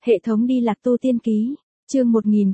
Hệ thống đi lạc tu tiên ký, chương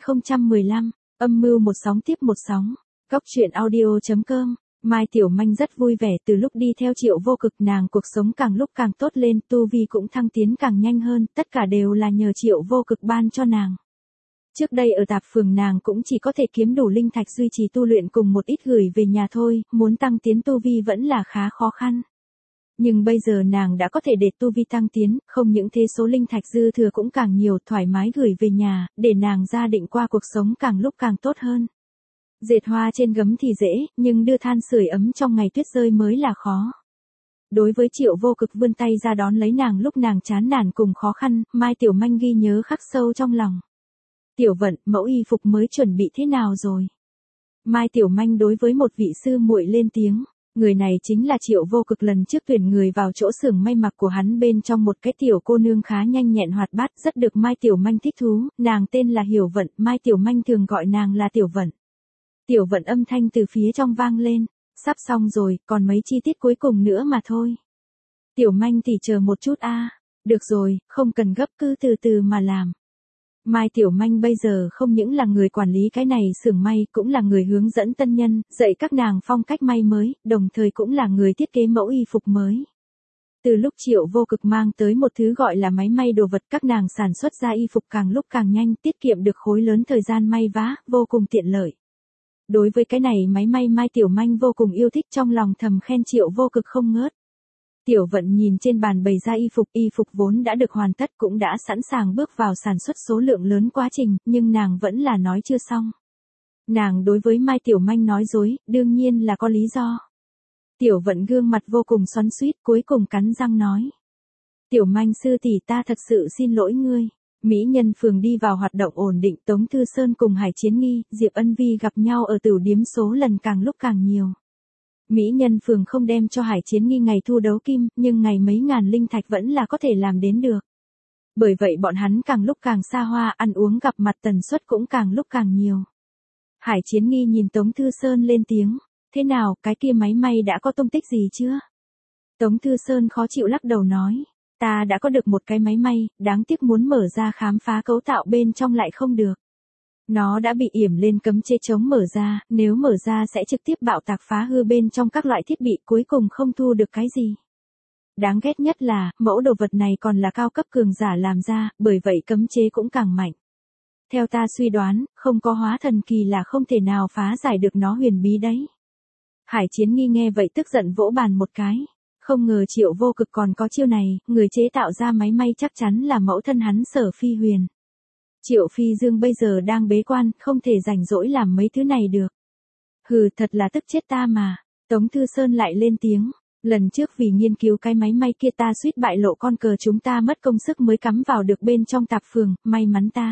1015, âm mưu một sóng tiếp một sóng, góc truyện audio.com. Mai Tiểu Manh rất vui vẻ, từ lúc đi theo Triệu Vô Cực nàng cuộc sống càng lúc càng tốt lên, tu vi cũng thăng tiến càng nhanh hơn, tất cả đều là nhờ Triệu Vô Cực ban cho nàng. Trước đây ở tạp phường nàng cũng chỉ có thể kiếm đủ linh thạch duy trì tu luyện cùng một ít gửi về nhà thôi, muốn tăng tiến tu vi vẫn là khá khó khăn. Nhưng bây giờ nàng đã có thể để tu vi tăng tiến, không những thế số linh thạch dư thừa cũng càng nhiều, thoải mái gửi về nhà, để nàng gia định qua cuộc sống càng lúc càng tốt hơn. Dệt hoa trên gấm thì dễ, nhưng đưa than sưởi ấm trong ngày tuyết rơi mới là khó. Đối với Triệu Vô Cực vươn tay ra đón lấy nàng lúc nàng chán nản cùng khó khăn, Mai Tiểu Manh ghi nhớ khắc sâu trong lòng. Tiểu Vận, mẫu y phục mới chuẩn bị thế nào rồi? Mai Tiểu Manh đối với một vị sư muội lên tiếng. Người này chính là Triệu Vô Cực lần trước tuyển người vào chỗ xưởng may mặc của hắn, bên trong một cái tiểu cô nương khá nhanh nhẹn hoạt bát, rất được Mai Tiểu Manh thích thú, nàng tên là Hiểu Vận, Mai Tiểu Manh thường gọi nàng là Tiểu Vận. Tiểu Vận âm thanh từ phía trong vang lên, sắp xong rồi, còn mấy chi tiết cuối cùng nữa mà thôi. Tiểu Manh tỷ chờ một chút a. Được rồi, không cần gấp, cứ từ từ mà làm. Mai Tiểu Manh bây giờ không những là người quản lý cái này xưởng may, cũng là người hướng dẫn tân nhân, dạy các nàng phong cách may mới, đồng thời cũng là người thiết kế mẫu y phục mới. Từ lúc Triệu Vô Cực mang tới một thứ gọi là máy may đồ vật, các nàng sản xuất ra y phục càng lúc càng nhanh, tiết kiệm được khối lớn thời gian may vá, vô cùng tiện lợi. Đối với cái này máy may, Mai Tiểu Manh vô cùng yêu thích, trong lòng thầm khen Triệu Vô Cực không ngớt. Tiểu Vận nhìn trên bàn bày ra y phục vốn đã được hoàn tất, cũng đã sẵn sàng bước vào sản xuất số lượng lớn quá trình, nhưng nàng vẫn là nói chưa xong. Nàng đối với Mai Tiểu Manh nói dối, đương nhiên là có lý do. Tiểu Vận gương mặt vô cùng xoắn xuýt, cuối cùng cắn răng nói. Tiểu Manh sư tỷ, ta thật sự xin lỗi ngươi. Mỹ Nhân Phường đi vào hoạt động ổn định, Tống Thư Sơn cùng Hải Chiến Nghi, Diệp Ân Vi gặp nhau ở tửu điếm số lần càng lúc càng nhiều. Mỹ Nhân Phường không đem cho Hải Chiến Nghi ngày thu đấu kim, nhưng ngày mấy ngàn linh thạch vẫn là có thể làm đến được. Bởi vậy bọn hắn càng lúc càng xa hoa, ăn uống gặp mặt tần suất cũng càng lúc càng nhiều. Hải Chiến Nghi nhìn Tống Thư Sơn lên tiếng, thế nào, cái kia máy may đã có tung tích gì chưa? Tống Thư Sơn khó chịu lắc đầu nói, ta đã có được một cái máy may, đáng tiếc muốn mở ra khám phá cấu tạo bên trong lại không được. Nó đã bị yểm lên cấm chế chống mở ra, nếu mở ra sẽ trực tiếp bạo tạc phá hư bên trong các loại thiết bị, cuối cùng không thu được cái gì. Đáng ghét nhất là, mẫu đồ vật này còn là cao cấp cường giả làm ra, bởi vậy cấm chế cũng càng mạnh. Theo ta suy đoán, không có hóa thần kỳ là không thể nào phá giải được nó huyền bí đấy. Hải Chiến Nghi nghe vậy tức giận vỗ bàn một cái. Không ngờ Triệu Vô Cực còn có chiêu này, người chế tạo ra máy may chắc chắn là mẫu thân hắn Sở Phi Huyền. Triệu Phi Dương bây giờ đang bế quan, không thể rảnh rỗi làm mấy thứ này được. Hừ, thật là tức chết ta mà. Tống Thư Sơn lại lên tiếng. Lần trước vì nghiên cứu cái máy may kia ta suýt bại lộ con cờ chúng ta, mất công sức mới cắm vào được bên trong tạp phường, may mắn ta.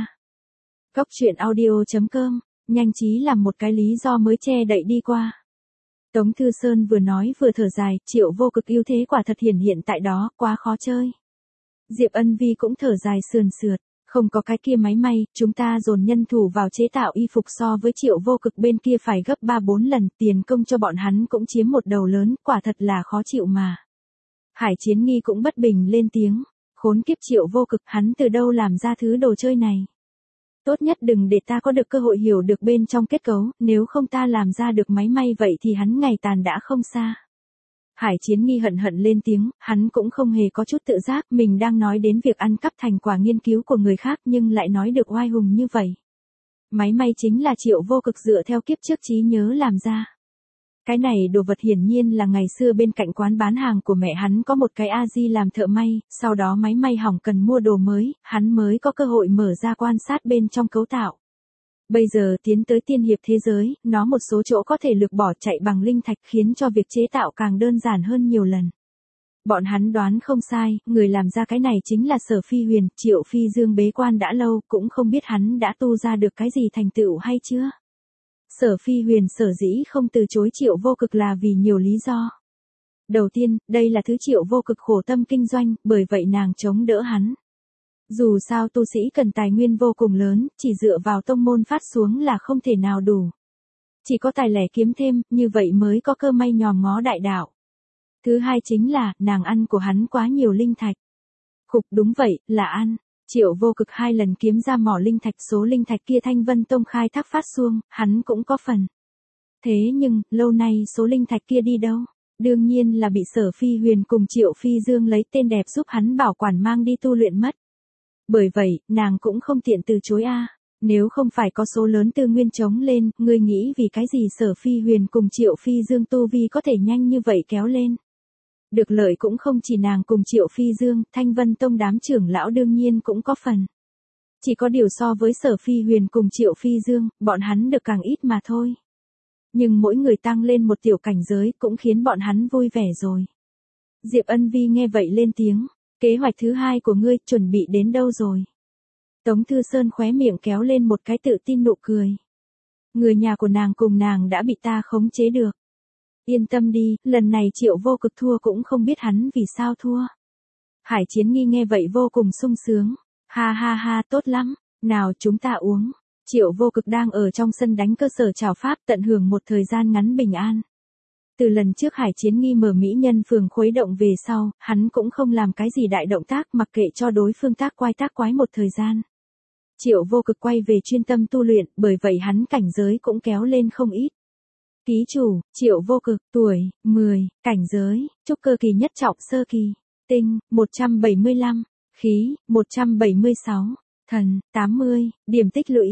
Góc truyện audio.com, nhanh trí làm một cái lý do mới che đậy đi qua. Tống Thư Sơn vừa nói vừa thở dài, Triệu Vô Cực ưu thế quả thật hiện tại đó, quá khó chơi. Diệp Ân Vi cũng thở dài sườn sượt, không có cái kia máy may, chúng ta dồn nhân thủ vào chế tạo y phục so với Triệu Vô Cực bên kia phải gấp 3-4 lần, tiền công cho bọn hắn cũng chiếm một đầu lớn, quả thật là khó chịu mà. Hải Chiến Nghi cũng bất bình lên tiếng, khốn kiếp Triệu Vô Cực, hắn từ đâu làm ra thứ đồ chơi này. Tốt nhất đừng để ta có được cơ hội hiểu được bên trong kết cấu, nếu không ta làm ra được máy may vậy thì hắn ngày tàn đã không xa. Hải Chiến Nghi hận hận lên tiếng, hắn cũng không hề có chút tự giác, mình đang nói đến việc ăn cắp thành quả nghiên cứu của người khác nhưng lại nói được oai hùng như vậy. Máy may chính là Triệu Vô Cực dựa theo kiếp trước trí nhớ làm ra. Cái này đồ vật hiển nhiên là ngày xưa bên cạnh quán bán hàng của mẹ hắn có một cái A-di làm thợ may, sau đó máy may hỏng cần mua đồ mới, hắn mới có cơ hội mở ra quan sát bên trong cấu tạo. Bây giờ tiến tới tiên hiệp thế giới, nó một số chỗ có thể lược bỏ chạy bằng linh thạch, khiến cho việc chế tạo càng đơn giản hơn nhiều lần. Bọn hắn đoán không sai, người làm ra cái này chính là Sở Phi Huyền. Triệu Phi Dương bế quan đã lâu, cũng không biết hắn đã tu ra được cái gì thành tựu hay chưa. Sở Phi Huyền sở dĩ không từ chối Triệu Vô Cực là vì nhiều lý do. Đầu tiên, đây là thứ Triệu Vô Cực khổ tâm kinh doanh, bởi vậy nàng chống đỡ hắn. Dù sao tu sĩ cần tài nguyên vô cùng lớn, chỉ dựa vào tông môn phát xuống là không thể nào đủ. Chỉ có tài lẻ kiếm thêm, như vậy mới có cơ may nhòm ngó đại đạo. Thứ hai chính là, nàng ăn của hắn quá nhiều linh thạch. Khục, đúng vậy, là ăn. Triệu Vô Cực 2 lần kiếm ra mỏ linh thạch, số linh thạch kia Thanh Vân Tông khai thác phát xuông, hắn cũng có phần. Thế nhưng, lâu nay số linh thạch kia đi đâu? Đương nhiên là bị Sở Phi Huyền cùng Triệu Phi Dương lấy tên đẹp giúp hắn bảo quản mang đi tu luyện mất. Bởi vậy, nàng cũng không tiện từ chối a. Nếu không phải có số lớn tư nguyên chống lên, ngươi nghĩ vì cái gì Sở Phi Huyền cùng Triệu Phi Dương tu vi có thể nhanh như vậy kéo lên. Được lợi cũng không chỉ nàng cùng Triệu Phi Dương, Thanh Vân Tông đám trưởng lão đương nhiên cũng có phần. Chỉ có điều so với Sở Phi Huyền cùng Triệu Phi Dương, bọn hắn được càng ít mà thôi. Nhưng mỗi người tăng lên một tiểu cảnh giới cũng khiến bọn hắn vui vẻ rồi. Diệp Ân Vi nghe vậy lên tiếng, kế hoạch thứ 2 của ngươi chuẩn bị đến đâu rồi? Tống Thư Sơn khóe miệng kéo lên một cái tự tin nụ cười. Người nhà của nàng cùng nàng đã bị ta khống chế được. Yên tâm đi, lần này Triệu Vô Cực thua cũng không biết hắn vì sao thua. Hải Chiến Nghi nghe vậy vô cùng sung sướng. Ha ha ha, tốt lắm, nào chúng ta uống. Triệu Vô Cực đang ở trong sân đánh cơ sở trảo pháp tận hưởng một thời gian ngắn bình an. Từ lần trước Hải Chiến Nghi mở mỹ nhân phường khuấy động về sau, hắn cũng không làm cái gì đại động tác mặc kệ cho đối phương tác quái một thời gian. Triệu Vô Cực quay về chuyên tâm tu luyện, bởi vậy hắn cảnh giới cũng kéo lên không ít. Ký chủ, Triệu Vô Cực, tuổi, 10, cảnh giới, trúc cơ kỳ nhất trọng sơ kỳ, tinh, 175, khí, 176, thần, 80, điểm tích lũy,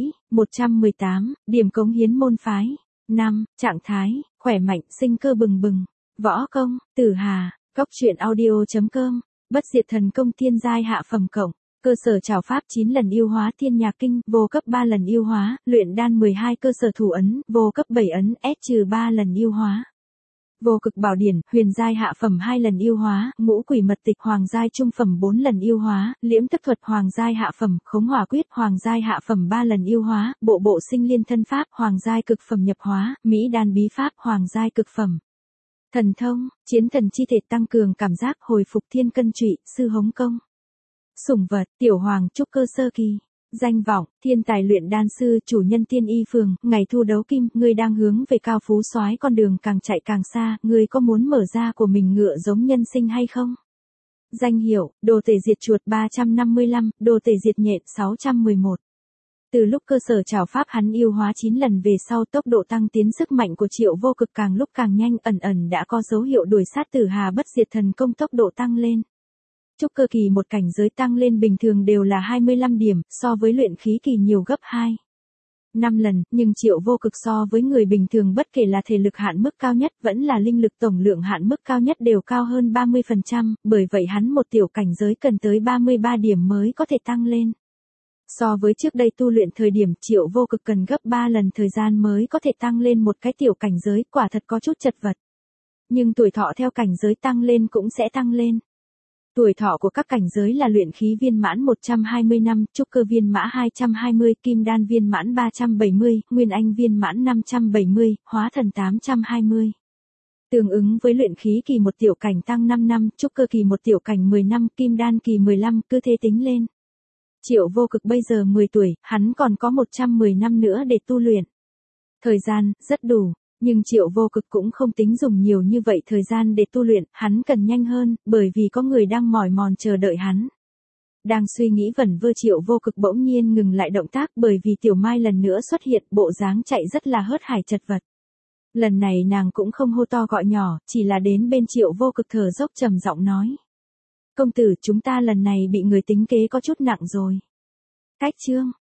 118, điểm cống hiến môn phái, 5, trạng thái, khỏe mạnh, sinh cơ bừng bừng, võ công, tử hà, góc truyện audio.com, bất diệt thần công thiên giai hạ phẩm cộng. Cơ sở trảo pháp 9 lần yêu hóa thiên nhạc kinh, vô cấp 3 lần yêu hóa, luyện đan 12 cơ sở thủ ấn, vô cấp 7 ấn, S-3 lần yêu hóa. Vô cực bảo điển, huyền giai hạ phẩm 2 lần yêu hóa, ngũ quỷ mật tịch hoàng giai trung phẩm 4 lần yêu hóa, liễm tức thuật hoàng giai hạ phẩm, khống hỏa quyết hoàng giai hạ phẩm 3 lần yêu hóa, bộ sinh liên thân pháp hoàng giai cực phẩm nhập hóa, mỹ đan bí pháp hoàng giai cực phẩm. Thần thông, chiến thần chi thể tăng cường cảm giác hồi phục thiên cân trụy, sư hống công. Sủng vật, tiểu hoàng trúc cơ sơ kỳ. Danh vọng, thiên tài luyện đan sư, chủ nhân tiên y phường, ngày thu đấu kim, ngươi đang hướng về cao phú soái con đường càng chạy càng xa, ngươi có muốn mở ra của mình ngựa giống nhân sinh hay không? Danh hiệu, đồ tể diệt chuột 355, đồ tể diệt nhện 611. Từ lúc cơ sở trảo pháp hắn yêu hóa 9 lần về sau, tốc độ tăng tiến sức mạnh của Triệu Vô Cực càng lúc càng nhanh, ẩn đã có dấu hiệu đuổi sát Tử Hà bất diệt thần công tốc độ tăng lên. Trúc cơ kỳ một cảnh giới tăng lên bình thường đều là 25 điểm, so với luyện khí kỳ nhiều gấp 5 lần, nhưng Triệu Vô Cực so với người bình thường bất kể là thể lực hạn mức cao nhất vẫn là linh lực tổng lượng hạn mức cao nhất đều cao hơn 30%, bởi vậy hắn một tiểu cảnh giới cần tới 33 điểm mới có thể tăng lên. So với trước đây tu luyện thời điểm Triệu Vô Cực cần gấp 3 lần thời gian mới có thể tăng lên một cái tiểu cảnh giới, quả thật có chút chật vật. Nhưng tuổi thọ theo cảnh giới tăng lên cũng sẽ tăng lên. Tuổi thọ của các cảnh giới là luyện khí viên mãn 120 năm, trúc cơ viên mãn 220, kim đan viên mãn 370, nguyên anh viên mãn 570, hóa thần 820. Tương ứng với luyện khí kỳ một tiểu cảnh tăng 5 năm, trúc cơ kỳ một tiểu cảnh 10 năm, kim đan kỳ 15, cứ thế tính lên. Triệu Vô Cực bây giờ 10 tuổi, hắn còn có 110 năm nữa để tu luyện. Thời gian, rất đủ. Nhưng Triệu Vô Cực cũng không tính dùng nhiều như vậy thời gian để tu luyện, hắn cần nhanh hơn, bởi vì có người đang mỏi mòn chờ đợi hắn. Đang suy nghĩ vẩn vơ Triệu Vô Cực bỗng nhiên ngừng lại động tác bởi vì Tiểu Mai lần nữa xuất hiện, bộ dáng chạy rất là hớt hải chật vật. Lần này nàng cũng không hô to gọi nhỏ, chỉ là đến bên Triệu Vô Cực thở dốc trầm giọng nói. Công tử, chúng ta lần này bị người tính kế có chút nặng rồi. Cách chương.